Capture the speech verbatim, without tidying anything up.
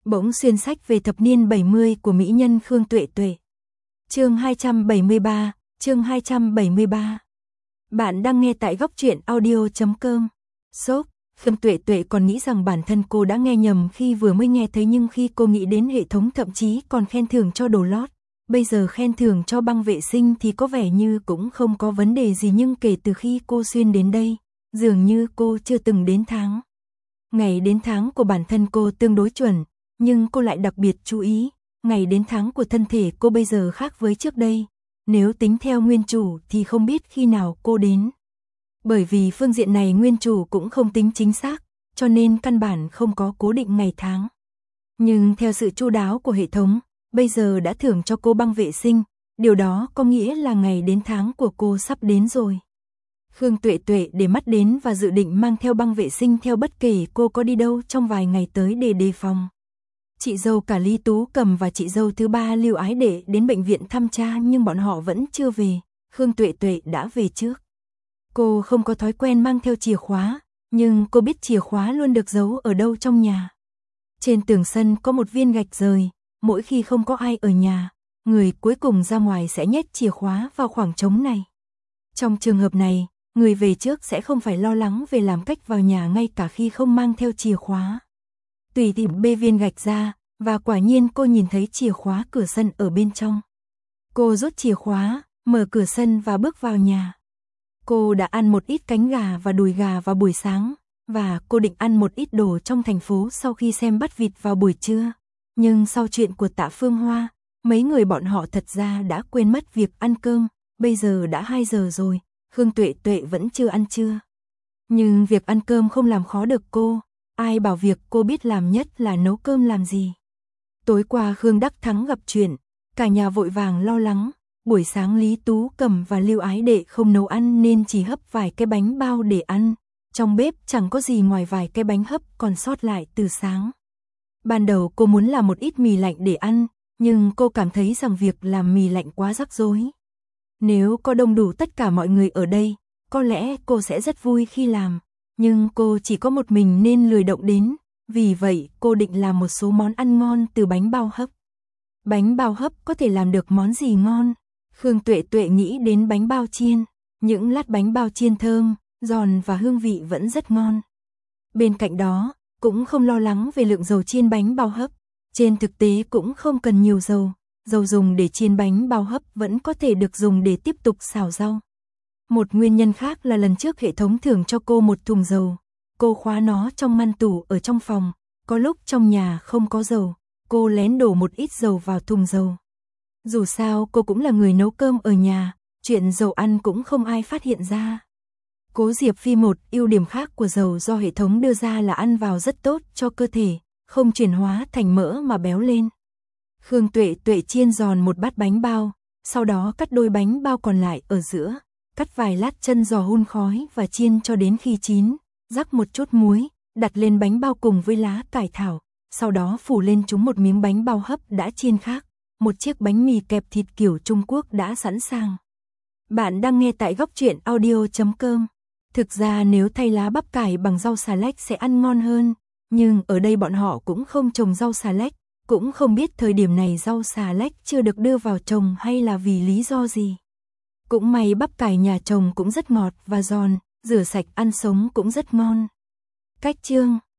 Bỗng xuyên sách về thập niên bảy mươi của mỹ nhân Khương Tuệ Tuệ. Chương hai trăm bảy mươi ba, chương hai trăm bảy mươi ba. Bạn đang nghe tại góc truyện audio chấm com. Sốc, Khương Tuệ Tuệ còn nghĩ rằng bản thân cô đã nghe nhầm khi vừa mới nghe thấy, nhưng khi cô nghĩ đến hệ thống thậm chí còn khen thưởng cho đồ lót, bây giờ khen thưởng cho băng vệ sinh thì có vẻ như cũng không có vấn đề gì, nhưng kể từ khi cô xuyên đến đây, dường như cô chưa từng đến tháng. Ngày đến tháng của bản thân cô tương đối chuẩn, nhưng cô lại đặc biệt chú ý, ngày đến tháng của thân thể cô bây giờ khác với trước đây. Nếu tính theo nguyên chủ thì không biết khi nào cô đến. Bởi vì phương diện này nguyên chủ cũng không tính chính xác, cho nên căn bản không có cố định ngày tháng. Nhưng theo sự chu đáo của hệ thống, bây giờ đã thưởng cho cô băng vệ sinh, điều đó có nghĩa là ngày đến tháng của cô sắp đến rồi. Khương Tuệ Tuệ để mắt đến và dự định mang theo băng vệ sinh theo bất kể cô có đi đâu trong vài ngày tới để đề phòng. Chị dâu cả Lý Tú Cầm và chị dâu thứ ba Lưu Ái Đệ đến bệnh viện thăm cha, nhưng bọn họ vẫn chưa về, Khương Tuệ Tuệ đã về trước. Cô không có thói quen mang theo chìa khóa, nhưng cô biết chìa khóa luôn được giấu ở đâu trong nhà. Trên tường sân có một viên gạch rời, mỗi khi không có ai ở nhà, người cuối cùng ra ngoài sẽ nhét chìa khóa vào khoảng trống này. Trong trường hợp này, người về trước sẽ không phải lo lắng về làm cách vào nhà ngay cả khi không mang theo chìa khóa. Tùy tìm bê viên gạch ra, và quả nhiên cô nhìn thấy chìa khóa cửa sân ở bên trong. Cô rút chìa khóa, mở cửa sân và bước vào nhà. Cô đã ăn một ít cánh gà và đùi gà vào buổi sáng, và cô định ăn một ít đồ trong thành phố sau khi xem bắt vịt vào buổi trưa. Nhưng sau chuyện của Tạ Phương Hoa, mấy người bọn họ thật ra đã quên mất việc ăn cơm, bây giờ đã hai giờ rồi, Khương Tuệ Tuệ vẫn chưa ăn trưa. Nhưng việc ăn cơm không làm khó được cô, ai bảo việc cô biết làm nhất là nấu cơm làm gì. Tối qua Khương Đắc Thắng gặp chuyện, cả nhà vội vàng lo lắng, buổi sáng Lý Tú Cầm và Lưu Ái Đệ không nấu ăn nên chỉ hấp vài cái bánh bao để ăn, trong bếp chẳng có gì ngoài vài cái bánh hấp còn sót lại từ sáng. Ban đầu cô muốn làm một ít mì lạnh để ăn, nhưng cô cảm thấy rằng việc làm mì lạnh quá rắc rối. Nếu có đông đủ tất cả mọi người ở đây, có lẽ cô sẽ rất vui khi làm, nhưng cô chỉ có một mình nên lười động đến, vì vậy cô định làm một số món ăn ngon từ bánh bao hấp. Bánh bao hấp có thể làm được món gì ngon? Khương Tuệ Tuệ nghĩ đến bánh bao chiên, những lát bánh bao chiên thơm, giòn và hương vị vẫn rất ngon. Bên cạnh đó, cũng không lo lắng về lượng dầu chiên bánh bao hấp, trên thực tế cũng không cần nhiều dầu, dầu dùng để chiên bánh bao hấp vẫn có thể được dùng để tiếp tục xào rau. Một nguyên nhân khác là lần trước hệ thống thưởng cho cô một thùng dầu, cô khóa nó trong ngăn tủ ở trong phòng, có lúc trong nhà không có dầu, cô lén đổ một ít dầu vào thùng dầu. Dù sao cô cũng là người nấu cơm ở nhà, chuyện dầu ăn cũng không ai phát hiện ra. Cố Diệp Phi một ưu điểm khác của dầu do hệ thống đưa ra là ăn vào rất tốt cho cơ thể, không chuyển hóa thành mỡ mà béo lên. Khương Tuệ Tuệ chiên giòn một bát bánh bao, sau đó cắt đôi bánh bao còn lại ở giữa, cắt vài lát chân giò hun khói và chiên cho đến khi chín, rắc một chút muối, đặt lên bánh bao cùng với lá cải thảo, sau đó phủ lên chúng một miếng bánh bao hấp đã chiên khác, một chiếc bánh mì kẹp thịt kiểu Trung Quốc đã sẵn sàng. Bạn đang nghe tại góc truyện audio chấm com. Thực ra nếu thay lá bắp cải bằng rau xà lách sẽ ăn ngon hơn, nhưng ở đây bọn họ cũng không trồng rau xà lách, cũng không biết thời điểm này rau xà lách chưa được đưa vào trồng hay là vì lý do gì. Cũng may bắp cải nhà trồng cũng rất ngọt và giòn, rửa sạch ăn sống cũng rất ngon. Cách chương